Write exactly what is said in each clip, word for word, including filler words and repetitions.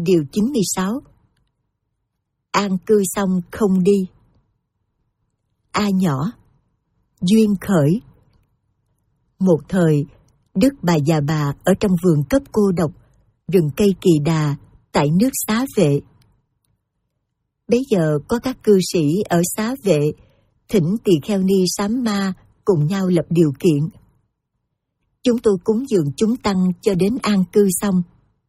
Điều chín mươi sáu. An cư xong không đi. A nhỏ. Duyên khởi. Một thời, Đức Bà Già Bà ở trong vườn cấp cô độc, rừng cây kỳ đà, tại nước Xá Vệ. Bấy giờ có các cư sĩ ở Xá Vệ thỉnh Tỳ Kheo Ni Sám Ma cùng nhau lập điều kiện. Chúng tôi cúng dường chúng tăng cho đến an cư xong.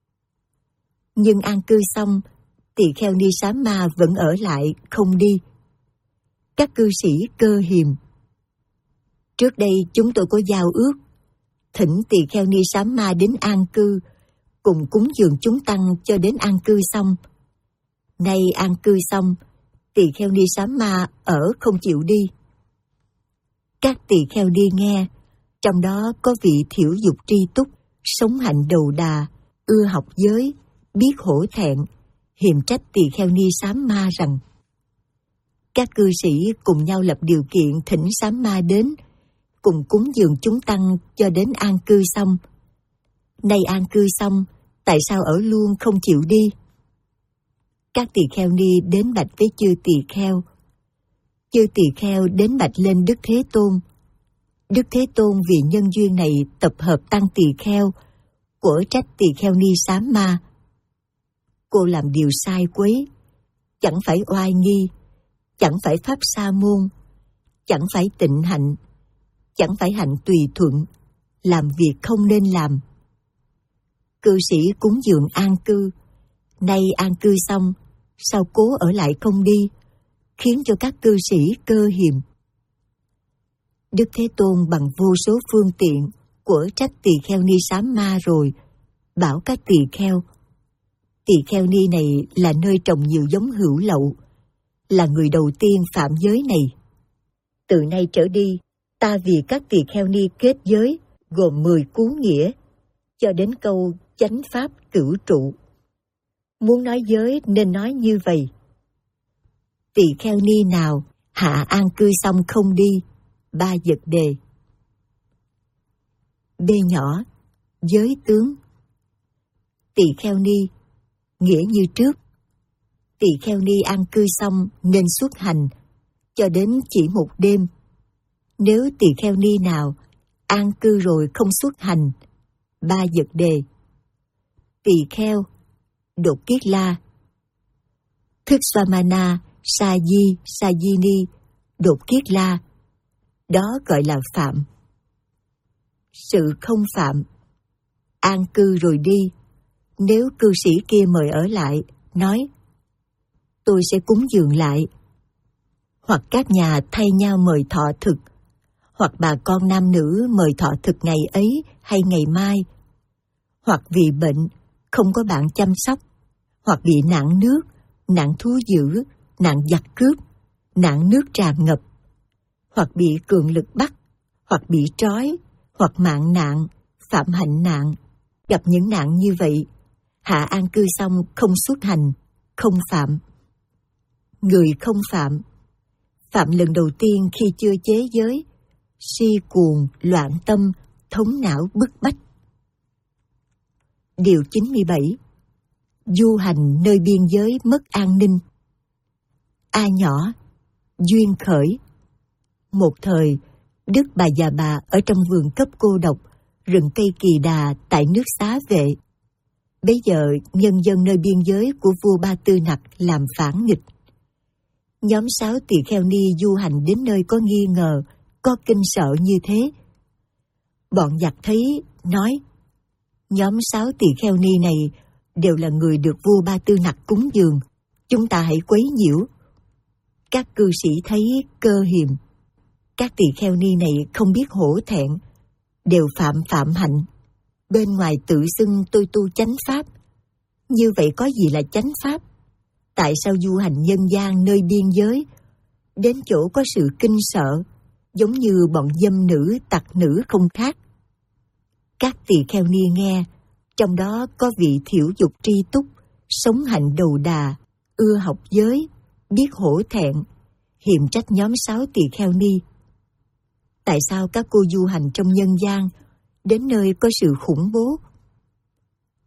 Nhưng an cư xong, Tỳ Kheo Ni Sám Ma vẫn ở lại, không đi. Các cư sĩ cơ hiềm. Trước đây chúng tôi có giao ước, thỉnh Tỳ Kheo Ni Sám Ma đến an cư, cùng cúng dường chúng tăng cho đến an cư xong. Nay an cư xong, Tỳ Kheo Ni Sám Ma ở không chịu đi. Các tỳ kheo đi nghe, trong đó có vị thiểu dục tri túc, sống hạnh đầu đà, ưa học giới, biết hổ thẹn, hiềm trách Tỳ Kheo Ni Sám Ma rằng: các cư sĩ cùng nhau lập điều kiện thỉnh Sám Ma đến, cùng cúng dường chúng tăng cho đến an cư xong. Nay an cư xong, tại sao ở luôn không chịu đi? Các tỳ kheo ni đến bạch với chư tỳ kheo. Chư tỳ kheo đến bạch lên Đức Thế Tôn. Đức Thế Tôn vì nhân duyên này tập hợp tăng tỳ kheo, của trách tỳ kheo ni Sám Ma: cô làm điều sai quấy, chẳng phải oai nghi, chẳng phải pháp sa môn, chẳng phải tịnh hạnh, chẳng phải hạnh tùy thuận, làm việc không nên làm. Cư sĩ cúng dường an cư, nay an cư xong, sao cố ở lại không đi, khiến cho các cư sĩ cơ hiềm. Đức Thế Tôn bằng vô số phương tiện của trách tỳ kheo ni Sám Ma rồi, bảo các tỳ kheo: tỳ kheo ni này là nơi trồng nhiều giống hữu lậu, là người đầu tiên phạm giới này. Từ nay trở đi, ta vì các tỳ kheo ni kết giới gồm mười cú nghĩa, cho đến câu chánh pháp cửu trụ. Muốn nói giới nên nói như vậy: tỳ kheo ni nào hạ an cư xong không đi, ba vật đề. B nhỏ. Giới tướng. Tỳ kheo ni, nghĩa như trước. Tỳ kheo ni an cư xong nên xuất hành, cho đến chỉ một đêm. Nếu tỳ kheo ni nào an cư rồi không xuất hành, ba vật đề. Tỳ kheo, đột kiết la. Thức Swamana, Sa Di, Sa Di Ni, đột kiết la, đó gọi là phạm. Sự không phạm. An cư rồi đi, nếu cư sĩ kia mời ở lại, nói: tôi sẽ cúng dường lại. Hoặc các nhà thay nhau mời thọ thực, hoặc bà con nam nữ mời thọ thực ngày ấy hay ngày mai, hoặc vì bệnh, không có bạn chăm sóc, hoặc bị nạn nước, nạn thú dữ, nạn giặc cướp, nạn nước tràn ngập, hoặc bị cường lực bắt, hoặc bị trói, hoặc mạng nạn, phạm hạnh nạn. Gặp những nạn như vậy, hạ an cư xong không xuất hành, không phạm. Người không phạm. Phạm lần đầu tiên khi chưa chế giới, si cuồng, loạn tâm, thống não bức bách. Điều chín mươi bảy. Du hành nơi biên giới mất an ninh. A nhỏ. Duyên khởi. Một thời, Đức Bà Già Bà ở trong vườn cấp cô độc, rừng cây kỳ đà tại nước Xá Vệ. Bấy giờ nhân dân nơi biên giới của vua Ba Tư Nặc làm phản nghịch. Nhóm sáu tỳ kheo ni du hành đến nơi có nghi ngờ, có kinh sợ như thế. Bọn giặc thấy, nói: nhóm sáu tỳ kheo ni này đều là người được vua Ba Tư Nặc cúng dường, chúng ta hãy quấy nhiễu. Các cư sĩ thấy cơ hiềm. Các tỳ kheo ni này không biết hổ thẹn, đều phạm phạm hạnh. Bên ngoài tự xưng tôi tu chánh pháp. Như vậy có gì là chánh pháp? Tại sao du hành nhân gian nơi biên giới, đến chỗ có sự kinh sợ, giống như bọn dâm nữ, tặc nữ không khác? Các tỳ kheo ni nghe, trong đó có vị thiểu dục tri túc, sống hạnh đầu đà, ưa học giới, biết hổ thẹn, hiềm trách nhóm sáu tỳ kheo ni. Tại sao các cô du hành trong nhân gian, đến nơi có sự khủng bố?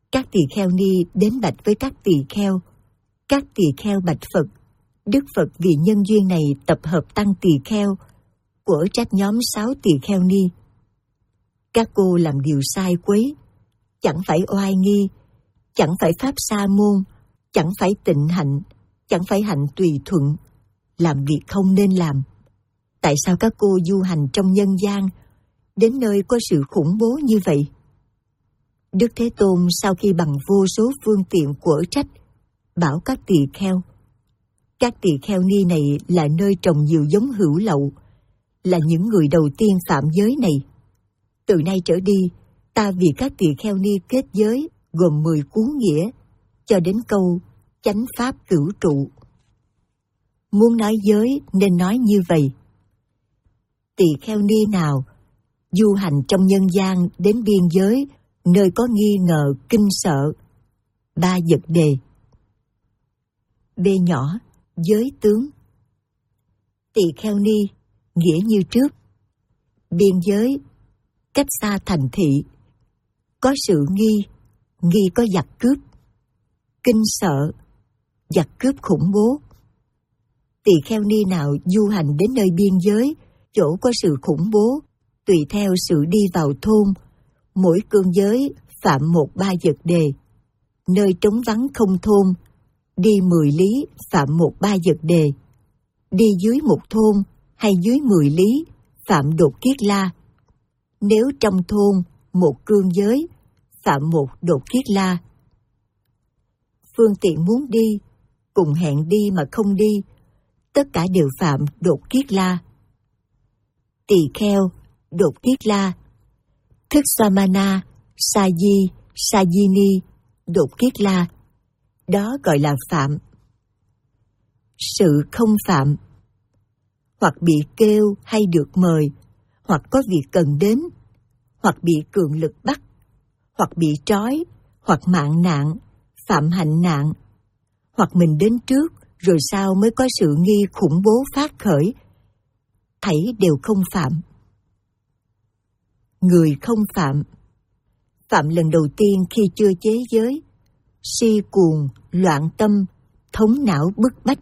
Các tỳ kheo ni đến bạch với các tỳ kheo. Các tỳ kheo bạch Phật. Đức Phật vì nhân duyên này tập hợp tăng tỳ kheo, của trách nhóm sáu tỳ kheo ni. Các cô làm điều sai quấy, chẳng phải oai nghi, chẳng phải pháp sa môn, chẳng phải tịnh hạnh, chẳng phải hạnh tùy thuận, làm việc không nên làm. Tại sao các cô du hành trong nhân gian, đến nơi có sự khủng bố như vậy? Đức Thế Tôn sau khi bằng vô số phương tiện quở trách, bảo các tỳ kheo. Các tỳ kheo ni này là nơi trồng nhiều giống hữu lậu, là những người đầu tiên phạm giới này. Từ nay trở đi, ta vì các tỳ kheo ni kết giới gồm mười cú nghĩa, cho đến câu chánh pháp cửu trụ. Muốn nói giới nên nói như vậy. Tỳ kheo ni nào du hành trong nhân gian đến biên giới, nơi có nghi ngờ kinh sợ, ba vật đề. B nhỏ, giới tướng. Tỳ kheo ni nghĩa như trước. Biên giới, cách xa thành thị, có sự nghi, nghi có giặc cướp. Kinh sợ, giặc cướp khủng bố. Tỳ kheo ni nào du hành đến nơi biên giới, chỗ có sự khủng bố, tùy theo sự đi vào thôn, mỗi cương giới phạm một ba vật đề. Nơi trống vắng không thôn, đi mười lý phạm một ba vật đề. Đi dưới một thôn hay dưới mười lý phạm đột kiết la. Nếu trong thôn một cương giới phạm một đột kiết la. Phương tiện muốn đi, cùng hẹn đi mà không đi, tất cả đều phạm đột kiết la. Tỳ kheo, đột kiết la. Thức Swamana, Sa Di, Sa Di Ni, đột kiết la. Đó gọi là phạm. Sự không phạm, hoặc bị kêu hay được mời, hoặc có việc cần đến, hoặc bị cường lực bắt, hoặc bị trói, hoặc mạng nạn, phạm hạnh nạn, hoặc mình đến trước rồi sau mới có sự nghi khủng bố phát khởi, thảy đều không phạm. Người không phạm. Phạm lần đầu tiên khi chưa chế giới, si cuồng, loạn tâm, thống não bức bách.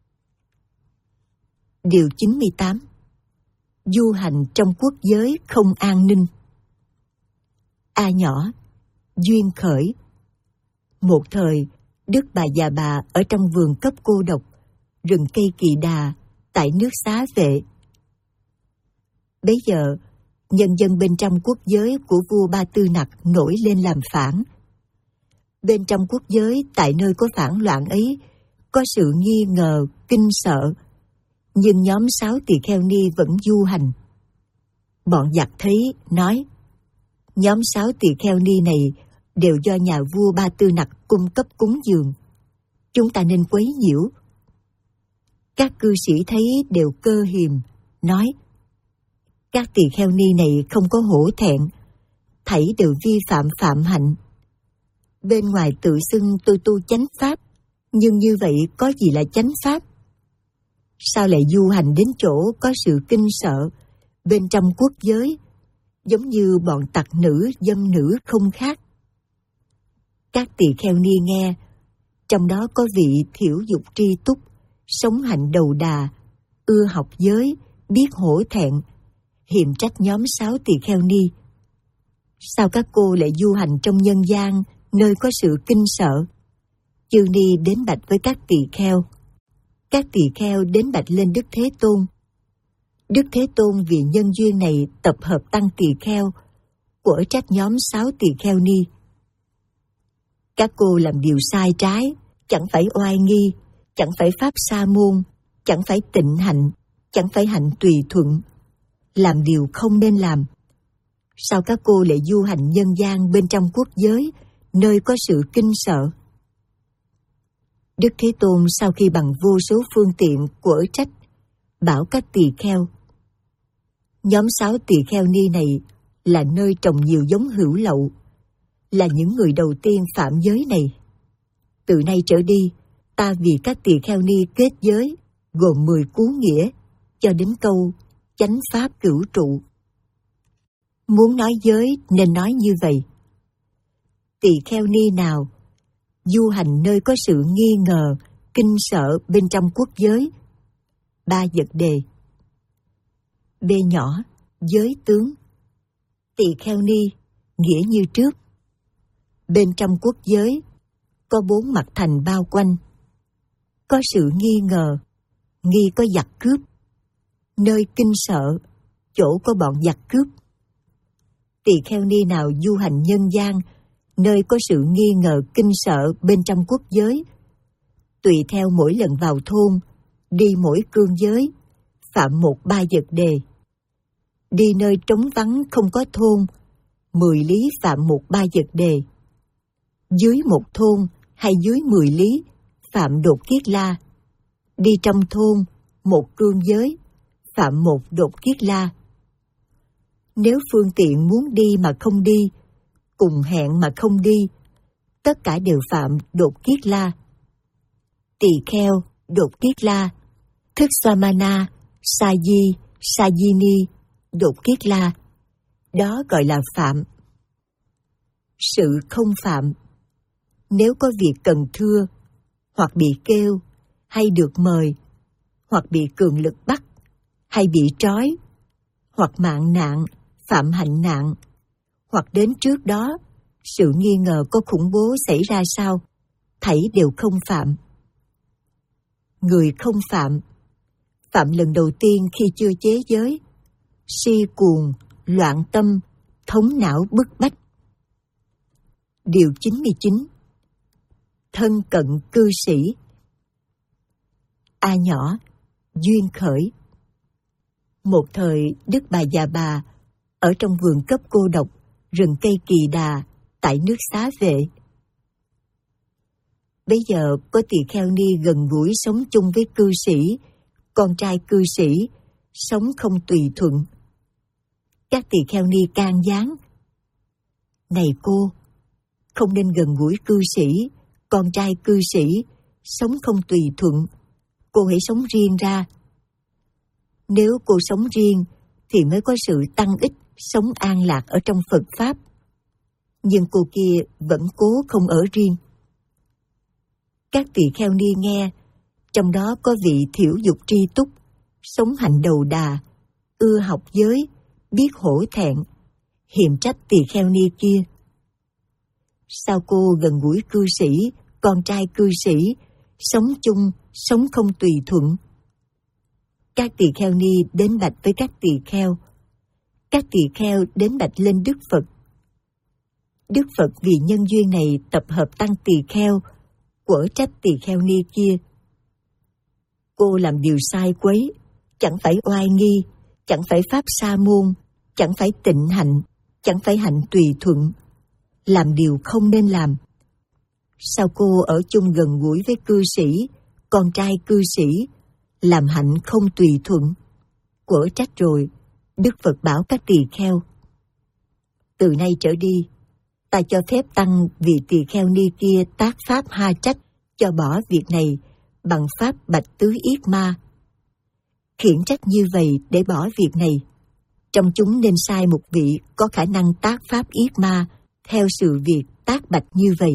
Điều chín mươi tám. Du hành trong quốc giới không an ninh. A nhỏ, duyên khởi. Một thời, Đức Bà Già Bà ở trong vườn cấp cô độc, rừng cây Kỳ Đà, tại nước Xá Vệ. Bấy giờ, nhân dân bên trong quốc giới của vua Ba Tư Nặc nổi lên làm phản. Bên trong quốc giới, tại nơi có phản loạn ấy, có sự nghi ngờ, kinh sợ, nhưng nhóm sáu tỳ kheo ni vẫn du hành. Bọn giặc thấy, nói, nhóm sáu tỳ kheo ni này đều do nhà vua Ba Tư Nặc cung cấp cúng dường, chúng ta nên quấy nhiễu. Các cư sĩ thấy đều cơ hiềm, nói, các tỳ kheo ni này không có hổ thẹn, thảy đều vi phạm phạm hạnh. Bên ngoài tự xưng tôi tu chánh pháp, nhưng như vậy có gì là chánh pháp? Sao lại du hành đến chỗ có sự kinh sợ, bên trong quốc giới, giống như bọn tặc nữ, dâm nữ không khác? Các tỳ kheo ni nghe, trong đó có vị thiểu dục tri túc, sống hạnh đầu đà, ưa học giới, biết hổ thẹn, hiềm trách nhóm sáu tỳ kheo ni. Sao các cô lại du hành trong nhân gian, nơi có sự kinh sợ? Chư ni đến bạch với các tỳ kheo. Các tỳ kheo đến bạch lên Đức Thế Tôn. Đức Thế Tôn vì nhân duyên này tập hợp tăng tỳ kheo, của trách nhóm sáu tỳ kheo ni. Các cô làm điều sai trái, chẳng phải oai nghi, chẳng phải pháp sa môn, chẳng phải tịnh hạnh, chẳng phải hạnh tùy thuận, làm điều không nên làm. Sao các cô lại du hành nhân gian bên trong quốc giới, nơi có sự kinh sợ? Đức Thế Tôn sau khi bằng vô số phương tiện quở trách, bảo các tỳ kheo. Nhóm sáu tỳ kheo ni này là nơi trồng nhiều giống hữu lậu, là những người đầu tiên phạm giới này. Từ nay trở đi, ta vì các tỳ kheo ni kết giới, gồm mười cú nghĩa, cho đến câu chánh pháp cửu trụ. Muốn nói giới nên nói như vậy. Tỳ kheo ni nào du hành nơi có sự nghi ngờ, kinh sợ bên trong quốc giới. Ba vật đề. B nhỏ, giới tướng. Tỳ kheo ni, nghĩa như trước. Bên trong quốc giới, có bốn mặt thành bao quanh. Có sự nghi ngờ, nghi có giặc cướp. Nơi kinh sợ, chỗ có bọn giặc cướp. Tỳ kheo ni nào du hành nhân gian, nơi có sự nghi ngờ kinh sợ bên trong quốc giới, tùy theo mỗi lần vào thôn, đi mỗi cương giới, phạm một ba vật đề. Đi nơi trống vắng không có thôn, mười lý phạm một ba vật đề. Dưới một thôn hay dưới mười lý phạm đột kiết la. Đi trong thôn, một cương giới, phạm một đột kiết la. Nếu phương tiện muốn đi mà không đi, cùng hẹn mà không đi, tất cả đều phạm đột kiết la. Tỳ kheo, đột kiết la. Thức Samana, Sa-di, Sa-di-ni, đột kiết la. Đó gọi là phạm. Sự không phạm. Nếu có việc cần thưa, hoặc bị kêu, hay được mời, hoặc bị cường lực bắt, hay bị trói, hoặc mạng nạn, phạm hạnh nạn, hoặc đến trước đó, sự nghi ngờ có khủng bố xảy ra sao, thảy đều không phạm. Người không phạm, phạm lần đầu tiên khi chưa chế giới, si cuồng, loạn tâm, thống não bức bách. Điều chín mươi chín. Thân cận cư sĩ. A nhỏ, duyên khởi. Một thời Đức Bà Già Bà ở trong vườn cấp cô độc, rừng cây Kỳ Đà, tại nước Xá Vệ. Bây giờ có tỳ kheo ni gần gũi sống chung với cư sĩ, con trai cư sĩ, sống không tùy thuận. Các tỳ kheo ni can gián: này cô, không nên gần gũi cư sĩ, con trai cư sĩ, sống không tùy thuận. Cô hãy sống riêng ra. Nếu cô sống riêng thì mới có sự tăng ích, sống an lạc ở trong Phật Pháp. Nhưng cô kia vẫn cố không ở riêng. Các tỳ kheo ni nghe, trong đó có vị thiểu dục tri túc, sống hạnh đầu đà, ưa học giới, biết hổ thẹn, hiềm trách tỳ kheo ni kia. Sao cô gần gũi cư sĩ, con trai cư sĩ, sống chung, sống không tùy thuận? Các tỳ kheo ni đến bạch với các tỳ kheo. Các tỳ kheo đến bạch lên Đức Phật. Đức Phật vì nhân duyên này tập hợp tăng tỳ kheo, quở trách tỳ kheo ni kia. Cô làm điều sai quấy, chẳng phải oai nghi, chẳng phải pháp sa môn, chẳng phải tịnh hạnh, chẳng phải hạnh tùy thuận, làm điều không nên làm. Sao cô ở chung gần gũi với cư sĩ, con trai cư sĩ, làm hạnh không tùy thuận? Quở trách rồi, Đức Phật bảo các tỳ kheo: từ nay trở đi, ta cho phép tăng vị tỳ kheo ni kia tác pháp ha trách, cho bỏ việc này bằng pháp bạch tứ yết ma. Khiển trách như vậy để bỏ việc này, trong chúng nên sai một vị có khả năng tác pháp yết ma theo sự việc tác bạch như vậy.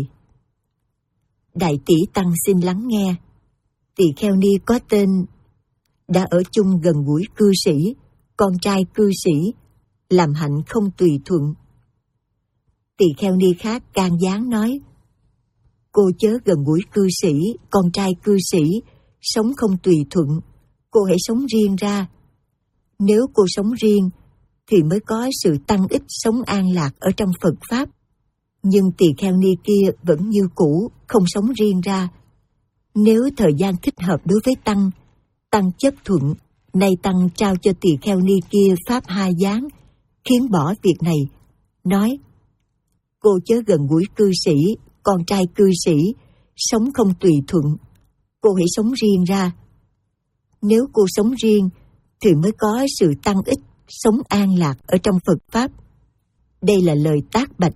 Đại tỷ tăng xin lắng nghe. Tỳ kheo ni có tên đã ở chung gần gũi cư sĩ, con trai cư sĩ, làm hạnh không tùy thuận. Tỳ kheo ni khác can gián nói: cô chớ gần gũi cư sĩ, con trai cư sĩ, sống không tùy thuận. Cô hãy sống riêng ra. Nếu cô sống riêng thì mới có sự tăng ích, sống an lạc ở trong Phật Pháp. Nhưng tỳ kheo ni kia vẫn như cũ, không sống riêng ra. Nếu thời gian thích hợp đối với tăng, tăng chấp thuận, nay tăng trao cho tỳ kheo ni kia pháp ha gián, khiến bỏ việc này, nói: cô chớ gần gũi cư sĩ, con trai cư sĩ, sống không tùy thuận. Cô hãy sống riêng ra. Nếu cô sống riêng thì mới có sự tăng ích, sống an lạc ở trong Phật Pháp. Đây là lời tác bạch.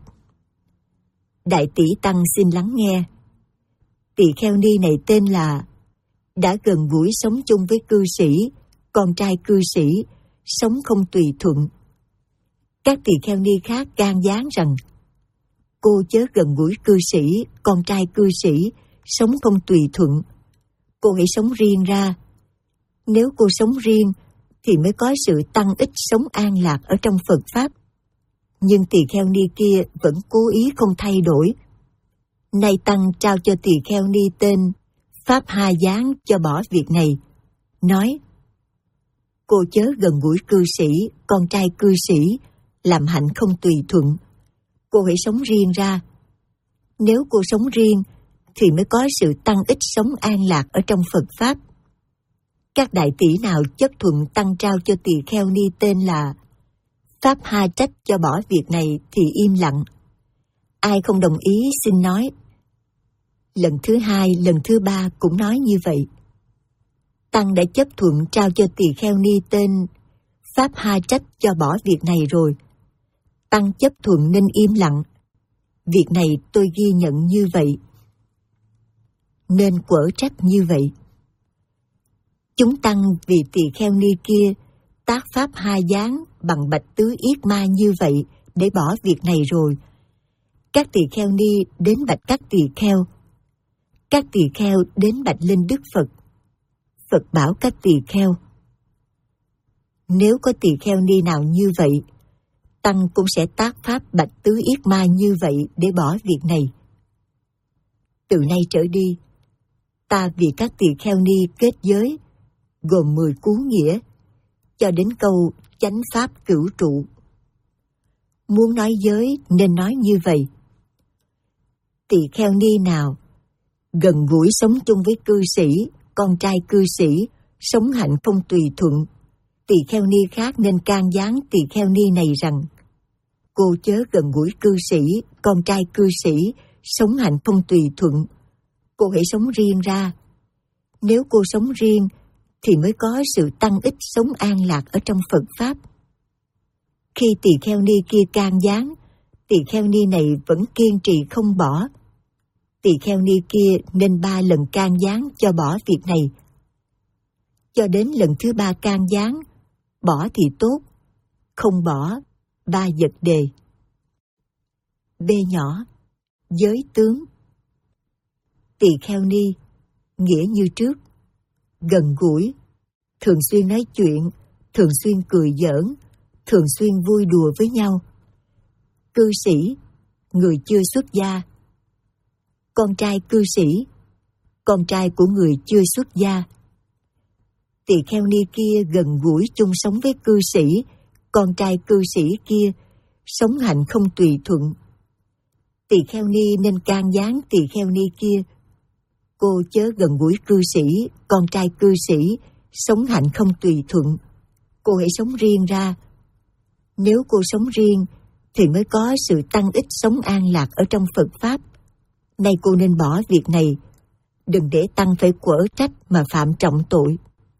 Đại tỷ tăng xin lắng nghe. Tỳ kheo ni này tên là đã gần gũi sống chung với cư sĩ, con trai cư sĩ, sống không tùy thuận. Các tỳ kheo ni khác can gián rằng: cô chớ gần gũi cư sĩ, con trai cư sĩ, sống không tùy thuận. Cô hãy sống riêng ra. Nếu cô sống riêng, thì mới có sự tăng ích sống an lạc ở trong Phật Pháp. Nhưng tỳ kheo ni kia vẫn cố ý không thay đổi. Nay Tăng trao cho tỳ kheo ni tên Pháp Ha Giáng cho bỏ việc này, nói: cô chớ gần gũi cư sĩ, con trai cư sĩ, làm hạnh không tùy thuận. Cô hãy sống riêng ra. Nếu cô sống riêng, thì mới có sự tăng ích sống an lạc ở trong Phật Pháp. Các đại tỷ nào chấp thuận Tăng trao cho tỳ kheo ni tên là Pháp Ha trách cho bỏ việc này thì im lặng. Ai không đồng ý xin nói. Lần thứ hai, lần thứ ba cũng nói như vậy. Tăng đã chấp thuận trao cho tỳ kheo ni tên Pháp Ha trách cho bỏ việc này rồi. Tăng chấp thuận nên im lặng. Việc này tôi ghi nhận như vậy. Nên quở trách như vậy. Chúng Tăng vì tỳ kheo ni kia tác Pháp Ha Giáng bằng bạch tứ yết ma như vậy để bỏ việc này rồi. Các tỳ kheo ni đến bạch các tỳ kheo. Các tỳ kheo đến bạch lên Đức Phật. Phật bảo các tỳ kheo: nếu có tỳ kheo ni nào như vậy, Tăng cũng sẽ tác pháp bạch tứ yết ma như vậy để bỏ việc này. Từ nay trở đi, ta vì các tỳ kheo ni kết giới, gồm mười cú nghĩa, cho đến câu chánh pháp cửu trụ. Muốn nói giới nên nói như vậy. Tỳ kheo ni nào gần gũi sống chung với cư sĩ, con trai cư sĩ, sống hạnh không tùy thuận, tỳ kheo ni khác nên can gián tỳ kheo ni này rằng: cô chớ gần gũi cư sĩ, con trai cư sĩ, sống hạnh không tùy thuận. Cô hãy sống riêng ra. Nếu cô sống riêng, thì mới có sự tăng ích sống an lạc ở trong Phật Pháp. Khi tỳ kheo ni kia can gián, tỳ kheo ni này vẫn kiên trì không bỏ. Tỳ kheo ni kia nên ba lần can gián cho bỏ việc này. Cho đến lần thứ ba can gián, bỏ thì tốt, không bỏ, ba vật đề. B nhỏ, giới tướng. Tỳ kheo ni, nghĩa như trước, gần gũi, thường xuyên nói chuyện, thường xuyên cười giỡn, thường xuyên vui đùa với nhau. Cư sĩ, người chưa xuất gia. Con trai cư sĩ, con trai của người chưa xuất gia. Tỳ kheo ni kia gần gũi chung sống với cư sĩ, con trai cư sĩ kia sống hạnh không tùy thuận. Tỳ kheo ni nên can gián tỳ kheo ni kia: cô chớ gần gũi cư sĩ, con trai cư sĩ, sống hạnh không tùy thuận. Cô hãy sống riêng ra. Nếu cô sống riêng, thì mới có sự tăng ích sống an lạc ở trong Phật Pháp. Nay cô nên bỏ việc này, đừng để Tăng phải quở trách mà phạm trọng tội.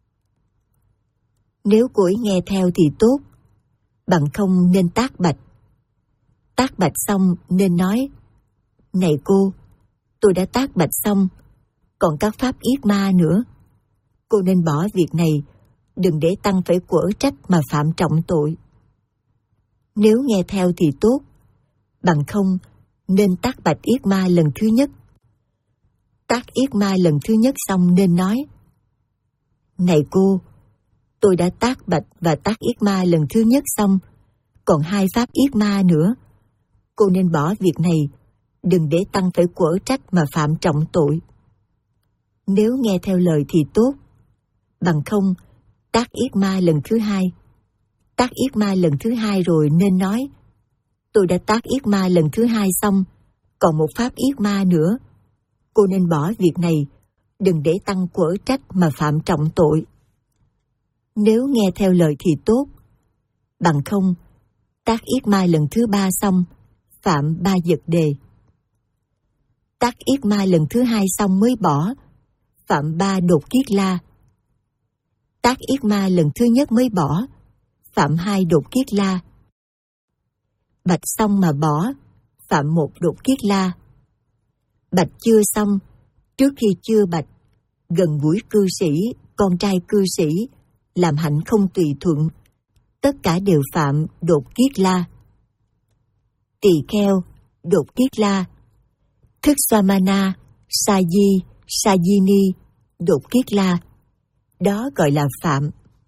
Nếu cô ấy nghe theo thì tốt, bằng không nên tác bạch. Tác bạch xong nên nói: này cô, tôi đã tác bạch xong, còn các pháp yết ma nữa. Cô nên bỏ việc này, đừng để Tăng phải quở trách mà phạm trọng tội. Nếu nghe theo thì tốt, bằng không nên tác bạch yết ma lần thứ nhất. Tác yết ma lần thứ nhất xong nên nói: này cô, tôi đã tác bạch và tác yết ma lần thứ nhất xong, còn hai pháp yết ma nữa. Cô nên bỏ việc này, đừng để Tăng phải quở trách mà phạm trọng tội. Nếu nghe theo lời thì tốt, bằng không tác yết ma lần thứ hai. Tác yết ma lần thứ hai rồi nên nói: tôi đã tác yết ma lần thứ hai xong, còn một pháp yết ma nữa. Cô nên bỏ việc này, đừng để Tăng quở trách mà phạm trọng tội. Nếu nghe theo lời thì tốt, bằng không tác yết ma lần thứ ba xong, phạm ba vật đề. Tác yết ma lần thứ hai xong mới bỏ, phạm ba đột kiết la. Tác yết ma lần thứ nhất mới bỏ, phạm hai đột kiết la. Bạch xong mà bỏ, phạm một đột kiết la. Bạch chưa xong, trước khi chưa bạch, gần gũi cư sĩ, con trai cư sĩ, làm hạnh không tùy thuận, tất cả đều phạm đột kiết la. Tỳ kheo, đột kiết la. Thức Swamana, Saji, Sajini, đột kiết la. Đó gọi là phạm.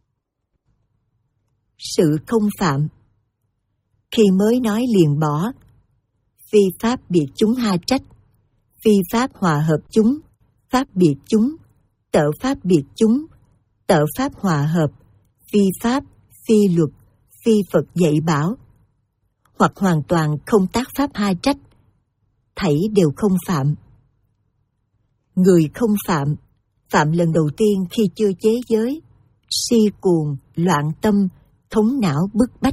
Sự không phạm. Khi mới nói liền bỏ. Phi pháp biệt chúng ha trách. Phi pháp hòa hợp chúng. Pháp biệt chúng. Tợ pháp biệt chúng. Tợ pháp hòa hợp. Phi pháp, phi luật, phi Phật dạy bảo. Hoặc hoàn toàn không tác pháp ha trách. Thảy đều không phạm. Người không phạm. Phạm lần đầu tiên khi chưa chế giới. Si cuồng, loạn tâm, thống não bức bách.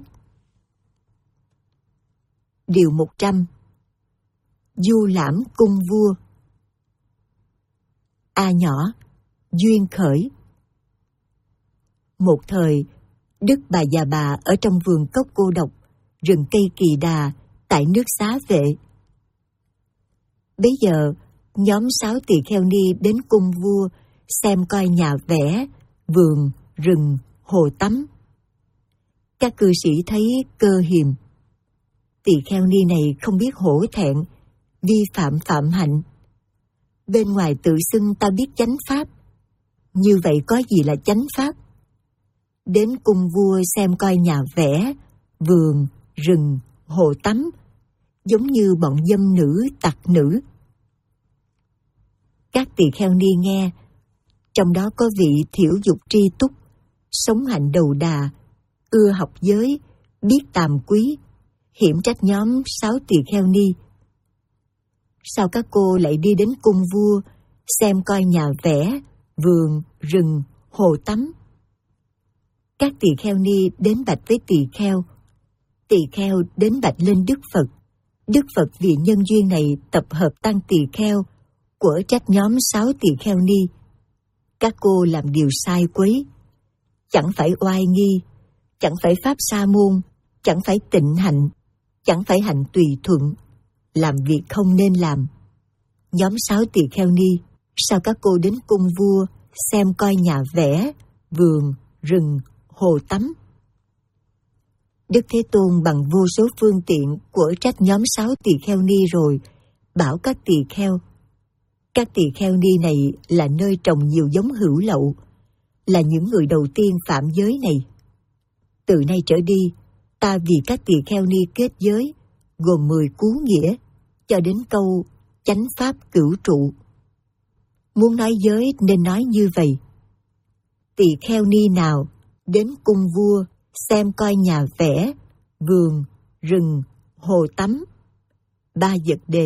Điều một trăm. Du lãm cung vua. A nhỏ, duyên khởi. Một thời, Đức Bà Già Bà ở trong vườn cốc cô độc, rừng cây kỳ đà, tại nước Xá Vệ. Bấy giờ, nhóm sáu tỳ kheo ni đến cung vua xem coi nhà vẽ, vườn, rừng, hồ tắm. Các cư sĩ thấy cơ hiềm. Tỳ kheo ni này không biết hổ thẹn, vi phạm phạm hạnh. Bên ngoài tự xưng ta biết chánh pháp, như vậy có gì là chánh pháp? Đến cung vua xem coi nhà vẽ, vườn, rừng, hồ tắm, giống như bọn dâm nữ, tặc nữ. Các tỳ kheo ni nghe, trong đó có vị thiểu dục tri túc, sống hạnh đầu đà, ưa học giới, biết tàm quý, hiểm trách nhóm sáu tỳ kheo ni. Sao các cô lại đi đến cung vua xem coi nhà vẽ, vườn, rừng, hồ tắm? Các tỳ kheo ni đến bạch với tỳ kheo. Tỳ kheo đến bạch lên Đức Phật. Đức Phật vì nhân duyên này tập hợp tăng tỳ kheo, của trách nhóm sáu tỳ kheo ni. Các cô làm điều sai quấy, chẳng phải oai nghi, chẳng phải pháp sa môn, chẳng phải tịnh hạnh, chẳng phải hạnh tùy thuận, làm việc không nên làm. Nhóm sáu tỳ kheo ni, sao các cô đến cung vua xem coi nhà vẽ, vườn, rừng, hồ tắm? Đức Thế Tôn bằng vô số phương tiện của trách nhóm sáu tỳ kheo ni rồi, bảo các tỳ kheo. Các tỳ kheo ni này là nơi trồng nhiều giống hữu lậu, là những người đầu tiên phạm giới này. Từ nay trở đi, ta vì các tỳ kheo ni kết giới, gồm mười cú nghĩa, cho đến câu chánh pháp cửu trụ. Muốn nói giới nên nói như vậy. Tỳ kheo ni nào đến cung vua xem coi nhà vẽ, vườn, rừng, hồ tắm. Ba vật đề.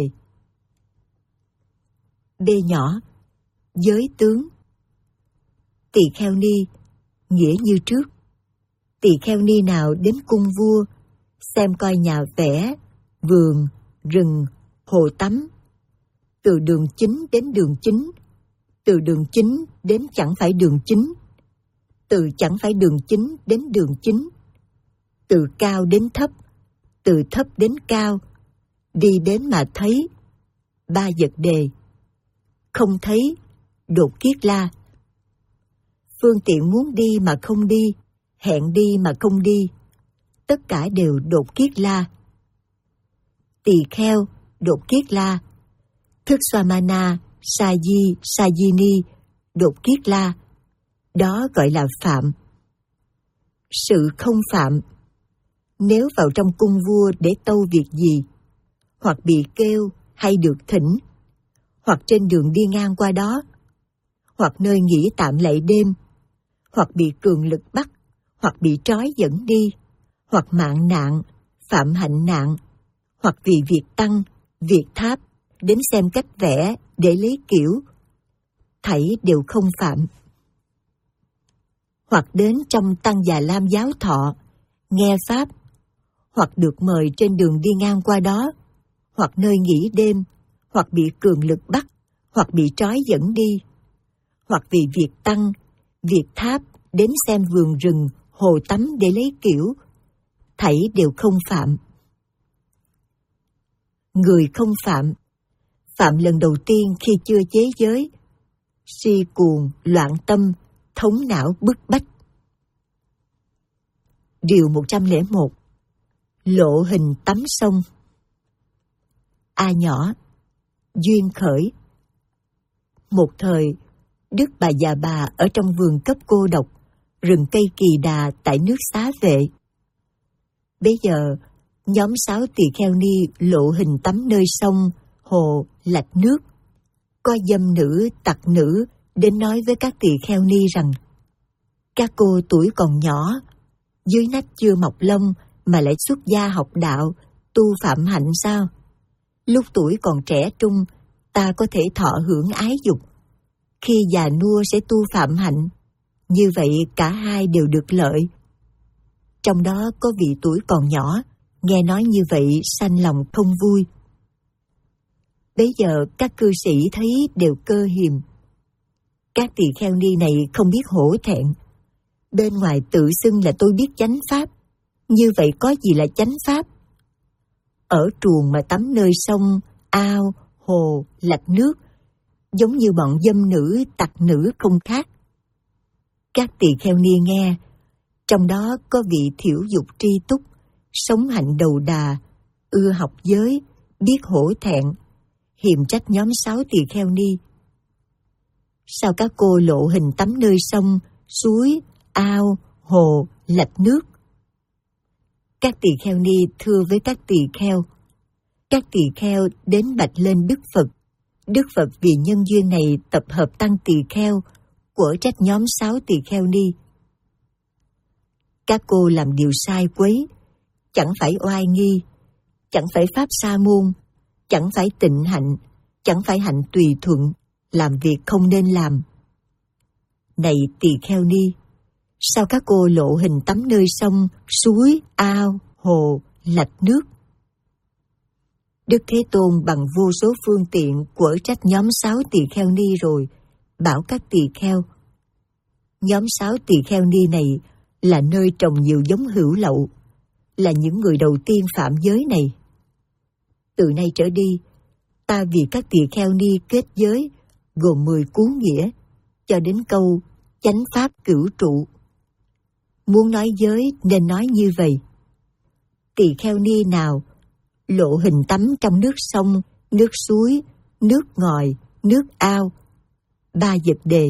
B nhỏ, giới tướng. Tỳ kheo ni, nghĩa như trước. Tỳ kheo ni nào đến cung vua xem coi nhà vẽ, vườn, rừng, hồ tắm. Từ đường chính đến đường chính, từ đường chính đến chẳng phải đường chính, từ chẳng phải đường chính đến đường chính, từ cao đến thấp, từ thấp đến cao, đi đến mà thấy. Ba vật đề. Không thấy, đột kiết la. Phương tiện muốn đi mà không đi, hẹn đi mà không đi, tất cả đều đột kiết la. Tỳ kheo, đột kiết la. Thức Swamana, Saji, Sajini, đột kiết la. Đó gọi là phạm. Sự không phạm. Nếu vào trong cung vua để tâu việc gì, hoặc bị kêu hay được thỉnh, hoặc trên đường đi ngang qua đó, hoặc nơi nghỉ tạm lạy đêm, hoặc bị cường lực bắt, hoặc bị trói dẫn đi, hoặc mạng nạn, phạm hạnh nạn, hoặc vì việc tăng, việc tháp, đến xem cách vẽ để lấy kiểu, thảy đều không phạm. Hoặc đến trong tăng Già Lam giáo thọ, nghe pháp, hoặc được mời trên đường đi ngang qua đó, hoặc nơi nghỉ đêm, hoặc bị cường lực bắt, hoặc bị trói dẫn đi, hoặc vì việc tăng, việc tháp, đến xem vườn rừng, hồ tắm để lấy kiểu, thảy đều không phạm. Người không phạm. Phạm lần đầu tiên khi chưa chế giới, si cuồng, loạn tâm, thống não bức bách. Điều một trăm lẻ một. Lộ hình tắm sông. A nhỏ, duyên khởi. Một thời, Đức Bà Già Bà ở trong vườn cấp cô độc, rừng cây kỳ đà tại nước Xá Vệ. Bây giờ, nhóm sáu tỳ kheo ni lộ hình tắm nơi sông, hồ, lạch nước. Có dâm nữ, tặc nữ đến nói với các tỳ kheo ni rằng: các cô tuổi còn nhỏ, dưới nách chưa mọc lông mà lại xuất gia học đạo, tu phạm hạnh sao? Lúc tuổi còn trẻ trung, ta có thể thọ hưởng ái dục. Khi già nua sẽ tu phạm hạnh. Như vậy cả hai đều được lợi. Trong đó có vị tuổi còn nhỏ, nghe nói như vậy sanh lòng không vui. Bấy giờ các cư sĩ thấy đều cơ hiềm. Các tỳ kheo ni này không biết hổ thẹn. Bên ngoài tự xưng là tôi biết chánh pháp. Như vậy có gì là chánh pháp? Ở truồng mà tắm nơi sông, ao, hồ, lạch nước, giống như bọn dâm nữ, tặc nữ không khác. Các tỳ kheo ni nghe, trong đó có vị thiểu dục tri túc, sống hạnh đầu đà, ưa học giới, biết hổ thẹn, hiềm trách nhóm sáu tỳ kheo ni. Sao các cô lộ hình tắm nơi sông, suối, ao, hồ, lạch nước? Các tỳ kheo ni thưa với các tỳ kheo. Các tỳ kheo đến bạch lên Đức Phật. Đức Phật vì nhân duyên này tập hợp tăng tỳ kheo, của trách nhóm sáu tỳ kheo ni. Các cô làm điều sai quấy, chẳng phải oai nghi, chẳng phải pháp sa môn, chẳng phải tịnh hạnh, chẳng phải hạnh tùy thuận, làm việc không nên làm. Này tỳ kheo ni, sao các cô lộ hình tắm nơi sông, suối, ao, hồ, lạch nước? Đức Thế Tôn bằng vô số phương tiện quở trách nhóm sáu tỳ kheo ni rồi, bảo các tỳ kheo: nhóm sáu tỳ kheo ni này là nơi trồng nhiều giống hữu lậu, là những người đầu tiên phạm giới này. Từ nay trở đi, ta vì các tỳ kheo ni kết giới, gồm mười cú nghĩa, cho đến câu chánh pháp cửu trụ. Muốn nói giới nên nói như vậy: tỳ kheo ni nào lộ hình tắm trong nước sông, nước suối, nước ngòi, nước ao, ba vật đề.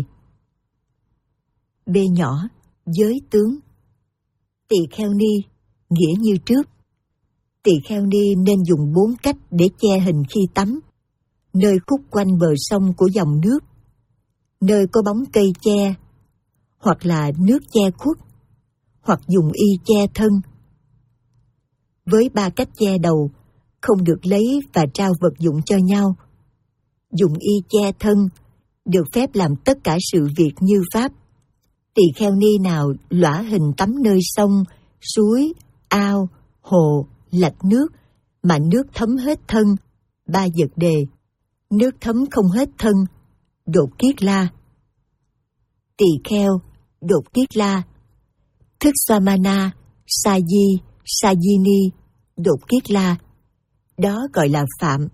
B nhỏ, giới tướng. Tỳ kheo ni, nghĩa như trước. Tỳ kheo ni nên dùng bốn cách để che hình khi tắm: nơi khúc quanh bờ sông của dòng nước, nơi có bóng cây che, hoặc là nước che khuất, hoặc dùng y che thân. Với ba cách che đầu, không được lấy và trao vật dụng cho nhau. Dùng y che thân, được phép làm tất cả sự việc như pháp. Tỳ kheo ni nào lõa hình tắm nơi sông, suối, ao, hồ, lạch nước, mà nước thấm hết thân, ba vật đề. Nước thấm không hết thân, đột kiết la. Tỳ kheo, đột kiết la. Thức Swamana, Sa-di, Sa-di-ni, đột kiết la. Đó gọi là phạm.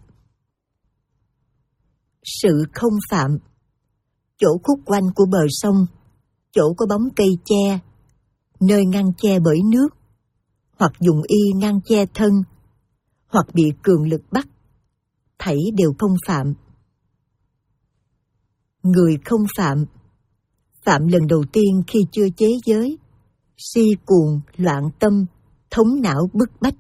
Sự không phạm. Chỗ khúc quanh của bờ sông, chỗ có bóng cây che, nơi ngăn che bởi nước, hoặc dùng y ngăn che thân, hoặc bị cường lực bắt, thảy đều không phạm. Người không phạm. Phạm lần đầu tiên khi chưa chế giới, si cuồng, loạn tâm, thống não bức bách.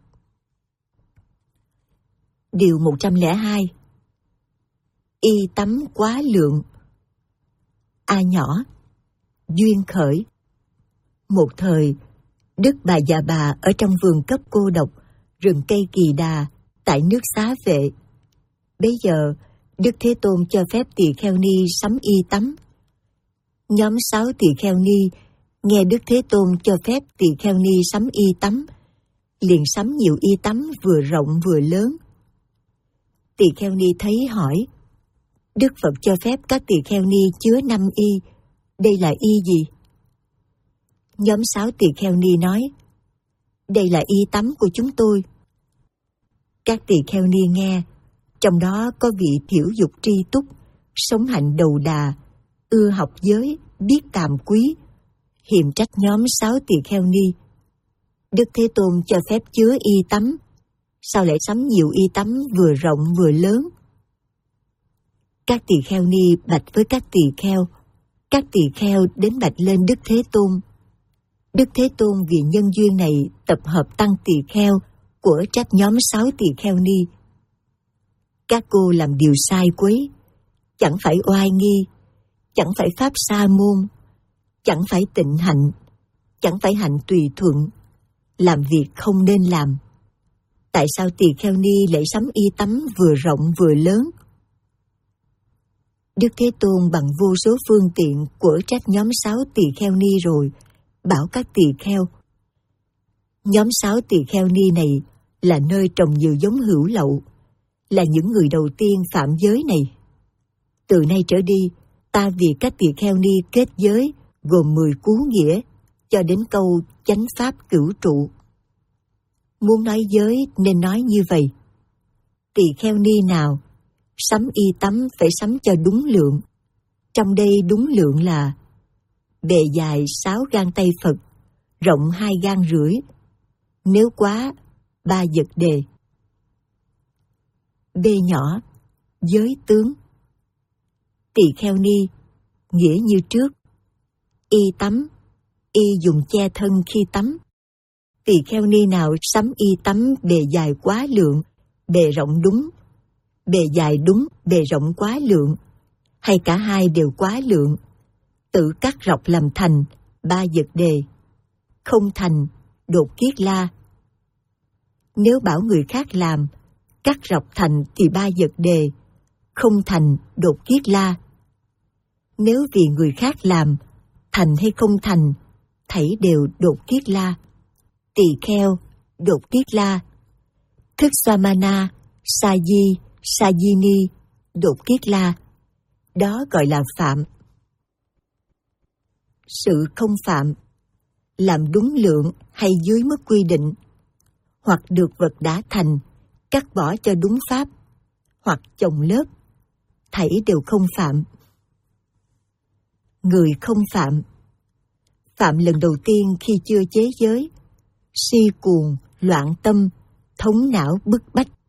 Điều một trăm lẻ hai. Y tắm quá lượng. A nhỏ, duyên khởi. Một thời, Đức Bà Già Bà ở trong vườn cấp cô độc, rừng cây kỳ đà, tại nước Xá Vệ. Bấy giờ, Đức Thế Tôn cho phép tỳ kheo ni sắm y tắm. Nhóm sáu tỳ kheo ni nghe Đức Thế Tôn cho phép tỳ kheo ni sắm y tắm, liền sắm nhiều y tắm vừa rộng vừa lớn. Tỳ kheo ni thấy hỏi: Đức Phật cho phép các tỳ kheo ni chứa năm y, đây là y gì? Nhóm sáu tỳ kheo ni nói: đây là y tắm của chúng tôi. Các tỳ kheo ni nghe, trong đó có vị thiểu dục tri túc, sống hạnh đầu đà, ưa học giới, biết tàm quý, hiềm trách nhóm sáu tỳ kheo ni. Đức Thế Tôn cho phép chứa y tắm, sao lại sắm nhiều y tắm vừa rộng vừa lớn? Các tỳ kheo ni bạch với các tỳ kheo. Các tỳ kheo đến bạch lên Đức Thế Tôn. Đức Thế Tôn vì nhân duyên này tập hợp tăng tỳ kheo của trách nhóm sáu tỳ kheo ni. Các cô làm điều sai quấy, chẳng phải oai nghi, chẳng phải pháp sa môn, chẳng phải tịnh hạnh, chẳng phải hạnh tùy thuận, làm việc không nên làm. Tại sao tỳ kheo ni lại sắm y tắm vừa rộng vừa lớn? Đức Thế Tôn bằng vô số phương tiện của trách nhóm sáu tỳ kheo ni rồi, bảo các tỳ kheo. Nhóm sáu tỳ kheo ni này là nơi trồng nhiều giống hữu lậu, là những người đầu tiên phạm giới này. Từ nay trở đi, ta vì các tỳ kheo ni kết giới gồm mười cú nghĩa cho đến câu chánh pháp cửu trụ. Muốn nói giới nên nói như vậy. Tỳ kheo ni nào sắm y tắm phải sắm cho đúng lượng. Trong đây đúng lượng là bề dài sáu gang tay Phật, rộng hai gang rưỡi, nếu quá ba dật đề. B nhỏ, giới tướng. Tỳ kheo ni, nghĩa như trước. Y tắm, y dùng che thân khi tắm. Tỳ kheo ni nào sắm y tắm bề dài quá lượng, bề rộng đúng, bề dài đúng, bề rộng quá lượng, hay cả hai đều quá lượng, tự cắt rọc làm thành, ba dật đề, không thành, đột kiết la. Nếu bảo người khác làm, cắt rọc thành thì ba dật đề, không thành, đột kiết la. Nếu vì người khác làm, thành hay không thành, thảy đều đột kiết la. Tỳ kheo, đột kiết la. Thức Swamana, Sa Di, Sa Di Ni, đột kiết la. Đó gọi là phạm. Sự không phạm, làm đúng lượng hay dưới mức quy định, hoặc được vật đã thành, cắt bỏ cho đúng pháp, hoặc chồng lớp, thảy đều không phạm. Người không phạm. Phạm lần đầu tiên khi chưa chế giới, si cuồng, loạn tâm, thống não bức bách.